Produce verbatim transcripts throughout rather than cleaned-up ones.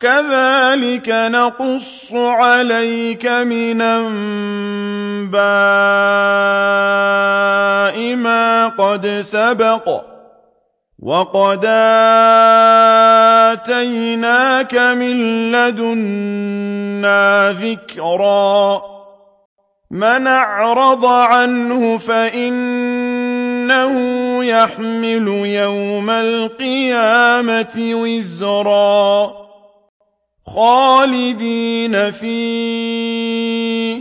كذلك نقص عليك من أنباء ما قد سبق وقد آتيناك من لدنا ذكرا من أعرض عنه فإنه يحمل يوم القيامة وزرا خالدين فيه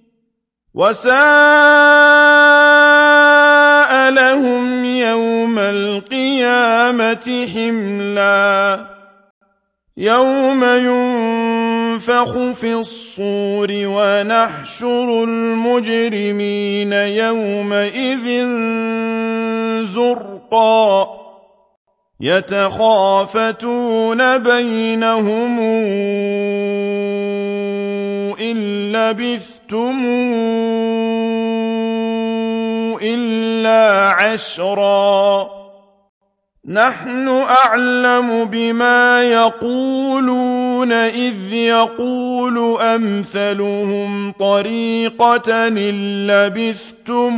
وساء لهم يوم القيامة حملا يوم ينفخ في الصور ونحشر المجرمين يومئذ زرقا يتخافتون بينهم إن لبثتم إلا عشرا نحن أعلم بما يقولون إذ يقول أمثلهم طريقة إن لبثتم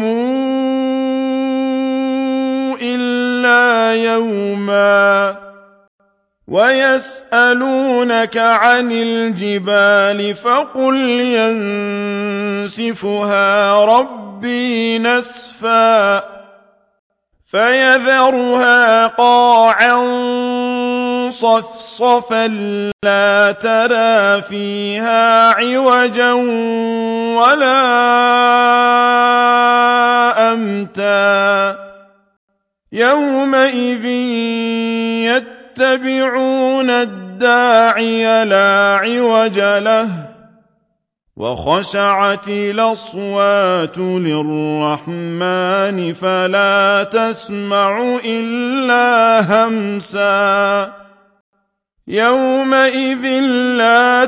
إلا يوما ويسألونك عن الجبال فقل ينسفها ربي نسفا فيذرها قاعا صفصفا لا ترى فيها عوجا ولا أمتا يومئذ يتبعون الداعي لا عوج له وخشعت الأصوات للرحمن فلا تسمع إلا همسا يومئذ لا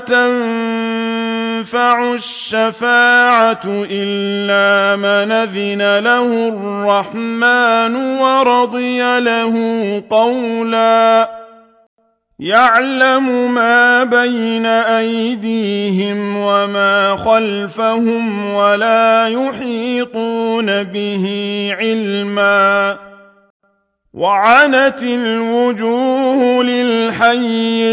تنفع الشفاعة إلا من أذن له الرحمن ورضي له قولا يعلم ما بين أيديهم وما خلفهم ولا يحيطون به علما وعنت الوجوه للحي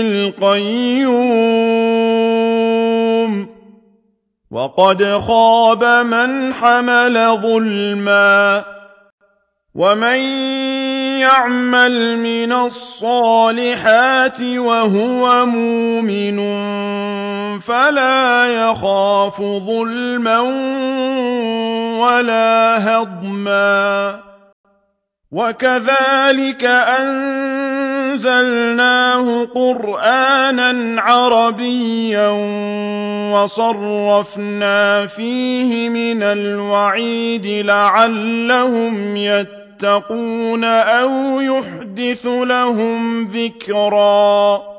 القيوم وقد خاب من حمل ظلما ومن يعمل من الصالحات وهو مؤمن فلا يخاف ظلما ولا هضما وكذلك أنزلناه قرآنا عربيا وصرفنا فيه من الوعيد لعلهم يتقون أو يحدث لهم ذكرا